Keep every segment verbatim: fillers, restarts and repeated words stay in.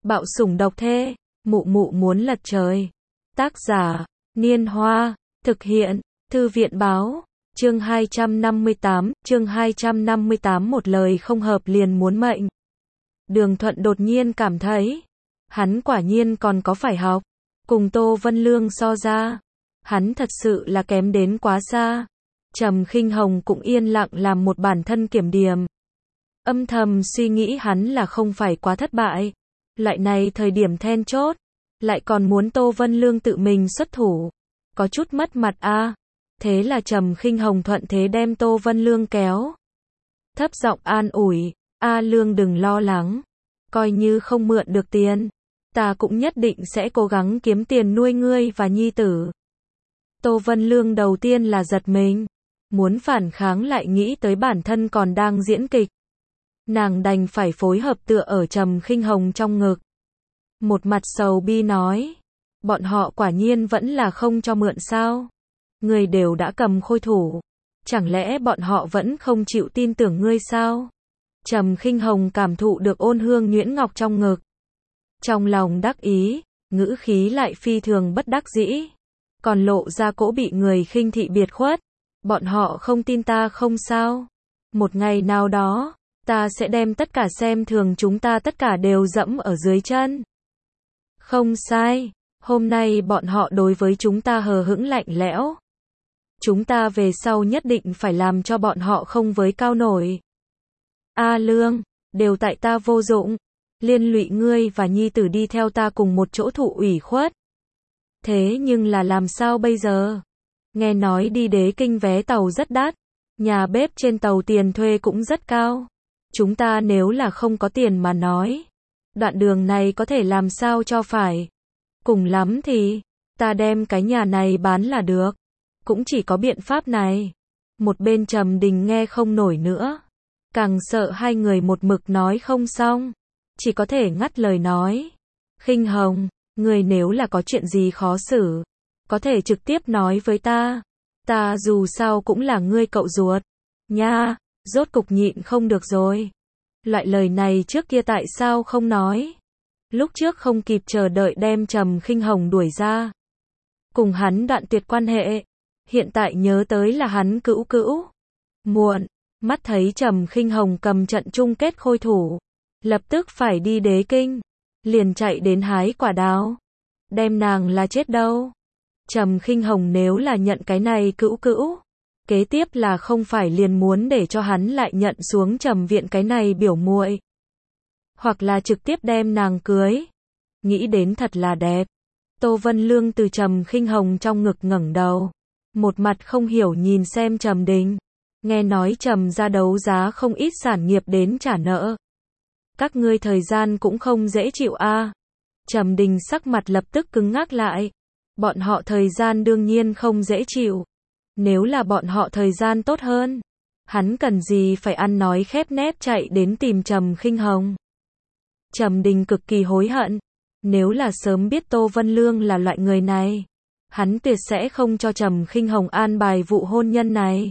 Bạo sủng độc thê, mụ mụ muốn lật trời. Tác giả, Niên Hoa, thực hiện, Thư viện báo, chương hai trăm năm mươi tám, chương hai trăm năm mươi tám một lời không hợp liền muốn mệnh. Đường Thuận đột nhiên cảm thấy, hắn quả nhiên còn có phải học, cùng Tô Vân Lương so ra, hắn thật sự là kém đến quá xa. Trầm Khinh Hồng cũng yên lặng làm một bản thân kiểm điểm. Âm thầm suy nghĩ hắn là không phải quá thất bại. Loại này thời điểm then chốt, lại còn muốn Tô Vân Lương tự mình xuất thủ. Có chút mất mặt a. À. Thế là Trầm Khinh Hồng thuận thế đem Tô Vân Lương kéo. Thấp giọng an ủi, A Lương đừng lo lắng. Coi như không mượn được tiền, ta cũng nhất định sẽ cố gắng kiếm tiền nuôi ngươi và nhi tử. Tô Vân Lương đầu tiên là giật mình. Muốn phản kháng lại nghĩ tới bản thân còn đang diễn kịch. Nàng đành phải phối hợp tựa ở Trầm Khinh Hồng trong ngực. Một mặt sầu bi nói, bọn họ quả nhiên vẫn là không cho mượn sao? Người đều đã cầm khôi thủ, chẳng lẽ bọn họ vẫn không chịu tin tưởng ngươi sao? Trầm Khinh Hồng cảm thụ được ôn hương nhuyễn ngọc trong ngực. Trong lòng đắc ý, ngữ khí lại phi thường bất đắc dĩ. Còn lộ ra cỗ bị người khinh thị biệt khuất. Bọn họ không tin ta không sao? Một ngày nào đó, ta sẽ đem tất cả xem thường chúng ta tất cả đều dẫm ở dưới chân. Không sai, hôm nay bọn họ đối với chúng ta hờ hững lạnh lẽo. Chúng ta về sau nhất định phải làm cho bọn họ không với cao nổi. A Lương, đều tại ta vô dụng, liên lụy ngươi và nhi tử đi theo ta cùng một chỗ thụ ủy khuất. Thế nhưng là làm sao bây giờ? Nghe nói đi Đế Kinh vé tàu rất đắt, nhà bếp trên tàu tiền thuê cũng rất cao. Chúng ta nếu là không có tiền mà nói, đoạn đường này có thể làm sao cho phải. Cùng lắm thì, ta đem cái nhà này bán là được. Cũng chỉ có biện pháp này. Một bên Trầm Đình nghe không nổi nữa. Càng sợ hai người một mực nói không xong. Chỉ có thể ngắt lời nói. Khinh Hồng, người nếu là có chuyện gì khó xử, có thể trực tiếp nói với ta. Ta dù sao cũng là ngươi cậu ruột. Nha, rốt cục nhịn không được rồi. Loại lời này trước kia tại sao không nói? Lúc trước không kịp chờ đợi đem Trầm Khinh Hồng đuổi ra. Cùng hắn đoạn tuyệt quan hệ. Hiện tại nhớ tới là hắn cữu cữu. Muộn, mắt thấy Trầm Khinh Hồng cầm trận chung kết khôi thủ. Lập tức phải đi Đế Kinh. Liền chạy đến hái quả đào. Đem nàng là chết đâu. Trầm Khinh Hồng nếu là nhận cái này cữu cữu, kế tiếp là không phải liền muốn để cho hắn lại nhận xuống Trầm viện cái này biểu muội, hoặc là trực tiếp đem nàng cưới. Nghĩ đến thật là đẹp. Tô Vân Lương từ Trầm Khinh Hồng trong ngực ngẩng đầu, một mặt không hiểu nhìn xem Trầm Đình. Nghe nói Trầm ra đấu giá không ít sản nghiệp đến trả nợ. Các ngươi thời gian cũng không dễ chịu a. À. Trầm Đình sắc mặt lập tức cứng ngắc lại. Bọn họ thời gian đương nhiên không dễ chịu. Nếu là bọn họ thời gian tốt hơn, hắn cần gì phải ăn nói khép nép chạy đến tìm Trầm Khinh Hồng. Trầm Đình cực kỳ hối hận. Nếu là sớm biết Tô Vân Lương là loại người này, hắn tuyệt sẽ không cho Trầm Khinh Hồng an bài vụ hôn nhân này.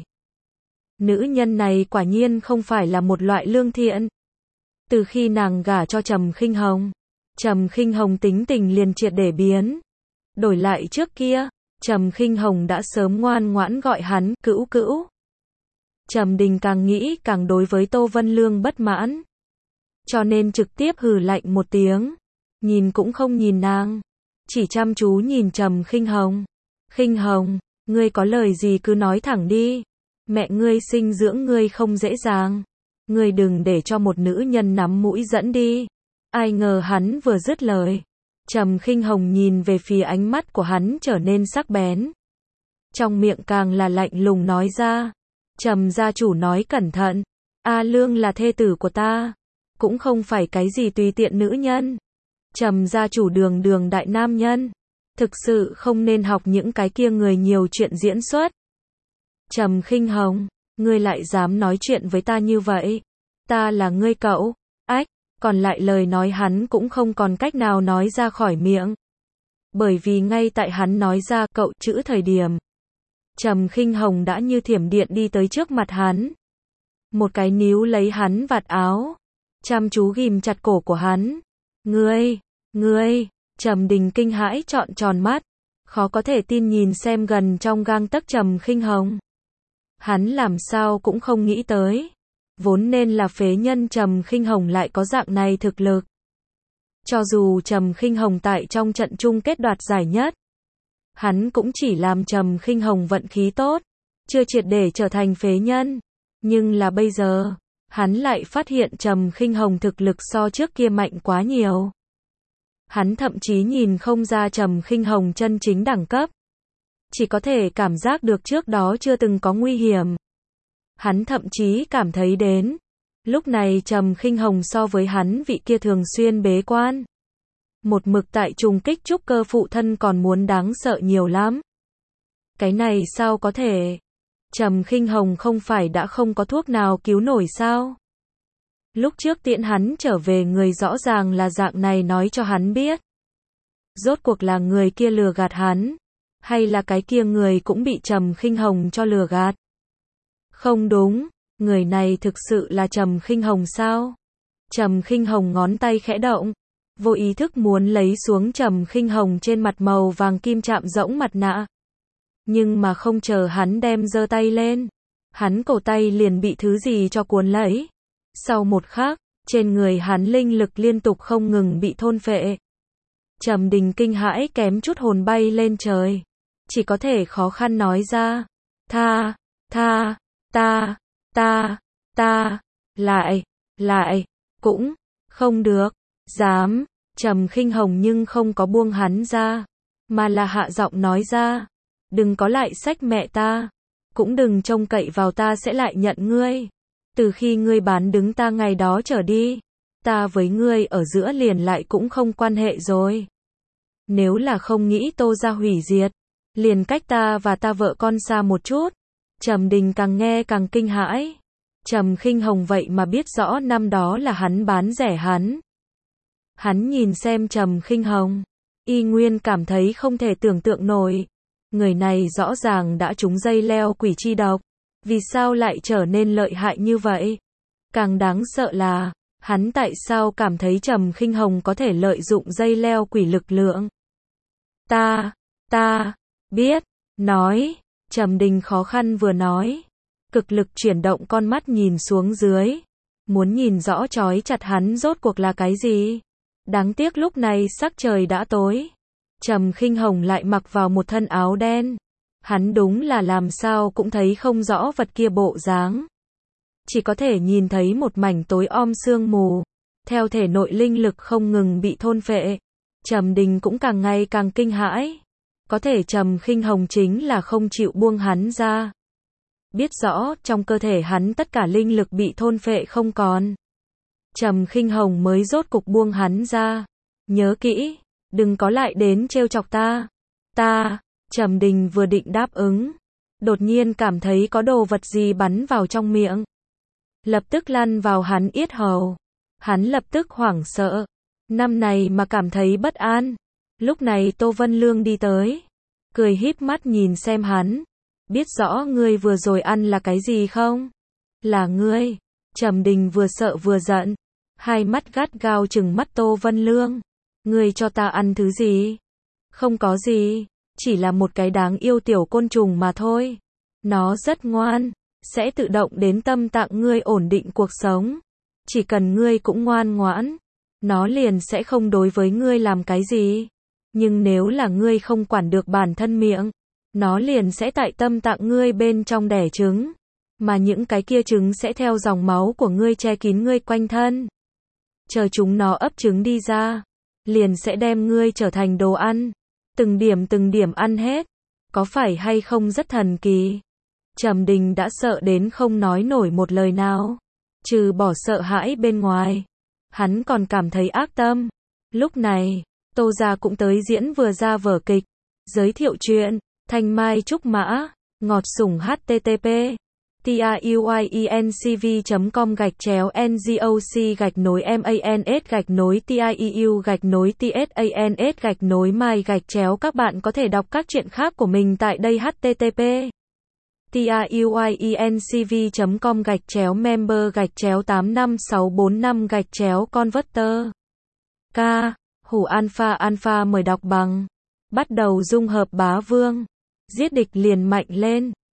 Nữ nhân này quả nhiên không phải là một loại lương thiện. Từ khi nàng gả cho Trầm Khinh Hồng, Trầm Khinh Hồng tính tình liền triệt để biến. Đổi lại trước kia, Trầm Khinh Hồng đã sớm ngoan ngoãn gọi hắn cữu cữu. Trầm Đình càng nghĩ càng đối với Tô Vân Lương bất mãn, cho nên trực tiếp hừ lạnh một tiếng, nhìn cũng không nhìn nàng, chỉ chăm chú nhìn Trầm Khinh Hồng. Khinh Hồng, ngươi có lời gì cứ nói thẳng đi. Mẹ ngươi sinh dưỡng ngươi không dễ dàng, ngươi đừng để cho một nữ nhân nắm mũi dẫn đi. Ai ngờ hắn vừa dứt lời, Trầm Khinh Hồng nhìn về phía ánh mắt của hắn trở nên sắc bén. Trong miệng càng là lạnh lùng nói ra. Trầm gia chủ nói cẩn thận. A Lương là thê tử của ta, cũng không phải cái gì tùy tiện nữ nhân. Trầm gia chủ đường đường đại nam nhân, thực sự không nên học những cái kia người nhiều chuyện diễn xuất. Trầm Khinh Hồng, ngươi lại dám nói chuyện với ta như vậy? Ta là ngươi cậu. Ách, còn lại lời nói hắn cũng không còn cách nào nói ra khỏi miệng. Bởi vì ngay tại hắn nói ra cậu chữ thời điểm, Trầm Khinh Hồng đã như thiểm điện đi tới trước mặt hắn. Một cái níu lấy hắn vạt áo, chăm chú ghim chặt cổ của hắn. Ngươi, Ngươi, Trầm Đình kinh hãi trọn tròn mắt, khó có thể tin nhìn xem gần trong gang tấc Trầm Khinh Hồng. Hắn làm sao cũng không nghĩ tới, vốn nên là phế nhân Trầm Khinh Hồng lại có dạng này thực lực. Cho dù Trầm Khinh Hồng tại trong trận chung kết đoạt giải nhất, hắn cũng chỉ làm Trầm Khinh Hồng vận khí tốt, chưa triệt để trở thành phế nhân. Nhưng là bây giờ, hắn lại phát hiện Trầm Khinh Hồng thực lực so trước kia mạnh quá nhiều. Hắn thậm chí nhìn không ra Trầm Khinh Hồng chân chính đẳng cấp, chỉ có thể cảm giác được trước đó chưa từng có nguy hiểm. Hắn thậm chí cảm thấy đến, lúc này Trầm Khinh Hồng so với hắn vị kia thường xuyên bế quan, một mực tại trùng kích trúc cơ phụ thân còn muốn đáng sợ nhiều lắm. Cái này sao có thể? Trầm Khinh Hồng không phải đã không có thuốc nào cứu nổi sao? Lúc trước tiễn hắn trở về người rõ ràng là dạng này nói cho hắn biết. Rốt cuộc là người kia lừa gạt hắn, hay là cái kia người cũng bị Trầm Khinh Hồng cho lừa gạt? Không đúng, người này thực sự là Trầm Khinh Hồng sao? Trầm Khinh Hồng ngón tay khẽ động, vô ý thức muốn lấy xuống Trầm Khinh Hồng trên mặt màu vàng kim chạm rỗng mặt nạ. Nhưng mà không chờ hắn đem giơ tay lên, hắn cổ tay liền bị thứ gì cho cuốn lấy. Sau một khắc, trên người hắn linh lực liên tục không ngừng bị thôn phệ. Trầm Đình kinh hãi kém chút hồn bay lên trời, chỉ có thể khó khăn nói ra, tha, tha, ta, ta, ta, lại, lại, cũng, không được, dám. Trầm Khinh Hồng nhưng không có buông hắn ra, mà là hạ giọng nói ra, đừng có lại xách mẹ ta, cũng đừng trông cậy vào ta sẽ lại nhận ngươi. Từ khi ngươi bán đứng ta ngày đó trở đi, ta với ngươi ở giữa liền lại cũng không quan hệ rồi. Nếu là không nghĩ Tô gia hủy diệt, liền cách ta và ta vợ con xa một chút. Trầm Đình càng nghe càng kinh hãi. Trầm Khinh Hồng vậy mà biết rõ năm đó là hắn bán rẻ hắn. Hắn nhìn xem Trầm Khinh Hồng, y nguyên cảm thấy không thể tưởng tượng nổi. Người này rõ ràng đã trúng dây leo quỷ chi độc, vì sao lại trở nên lợi hại như vậy? Càng đáng sợ là, hắn tại sao cảm thấy Trầm Khinh Hồng có thể lợi dụng dây leo quỷ lực lượng? Ta, ta, biết, nói, Trầm Đình khó khăn vừa nói, cực lực chuyển động con mắt nhìn xuống dưới, muốn nhìn rõ trói chặt hắn rốt cuộc là cái gì. Đáng tiếc lúc này sắc trời đã tối. Trầm Khinh Hồng lại mặc vào một thân áo đen. Hắn đúng là làm sao cũng thấy không rõ vật kia bộ dáng. Chỉ có thể nhìn thấy một mảnh tối om sương mù. Theo thể nội linh lực không ngừng bị thôn phệ. Trầm Đình cũng càng ngày càng kinh hãi. Có thể Trầm Khinh Hồng chính là không chịu buông hắn ra. Biết rõ trong cơ thể hắn tất cả linh lực bị thôn phệ không còn. Trầm Khinh Hồng mới rốt cục buông hắn ra. Nhớ kỹ, đừng có lại đến trêu chọc ta. Ta, Trầm Đình vừa định đáp ứng, đột nhiên cảm thấy có đồ vật gì bắn vào trong miệng. Lập tức lăn vào hắn yết hầu. Hắn lập tức hoảng sợ. Năm này mà cảm thấy bất an. Lúc này Tô Vân Lương đi tới, cười híp mắt nhìn xem hắn. Biết rõ ngươi vừa rồi ăn là cái gì không? Là ngươi. Trầm Đình vừa sợ vừa giận, hai mắt gắt gao trừng mắt Tô Vân Lương. Ngươi cho ta ăn thứ gì? Không có gì, chỉ là một cái đáng yêu tiểu côn trùng mà thôi. Nó rất ngoan, sẽ tự động đến tâm tạng ngươi ổn định cuộc sống. Chỉ cần ngươi cũng ngoan ngoãn, nó liền sẽ không đối với ngươi làm cái gì. Nhưng nếu là ngươi không quản được bản thân miệng, nó liền sẽ tại tâm tạng ngươi bên trong đẻ trứng. Mà những cái kia trứng sẽ theo dòng máu của ngươi che kín ngươi quanh thân. Chờ chúng nó ấp trứng đi ra, liền sẽ đem ngươi trở thành đồ ăn. Từng điểm từng điểm ăn hết. Có phải hay không rất thần kỳ? Trầm Đình đã sợ đến không nói nổi một lời nào. Trừ bỏ sợ hãi bên ngoài, hắn còn cảm thấy ác tâm. Lúc này, Tô gia cũng tới diễn vừa ra vở kịch. Giới thiệu chuyện, Thanh Mai Trúc Mã, ngọt sủng http tiuyencv chấm com gạch chéo ngoc gạch nối mans gạch nối tieu gạch nối tsans gạch nối mai gạch chéo. Các bạn có thể đọc các truyện khác của mình tại đây. Http tiuyencv chấm com gạch chéo member gạch chéo tám năm sáu bốn năm gạch chéo converter. K. Hủ Alpha Alpha mời đọc bằng. Bắt đầu dung hợp bá vương. Giết địch liền mạnh lên.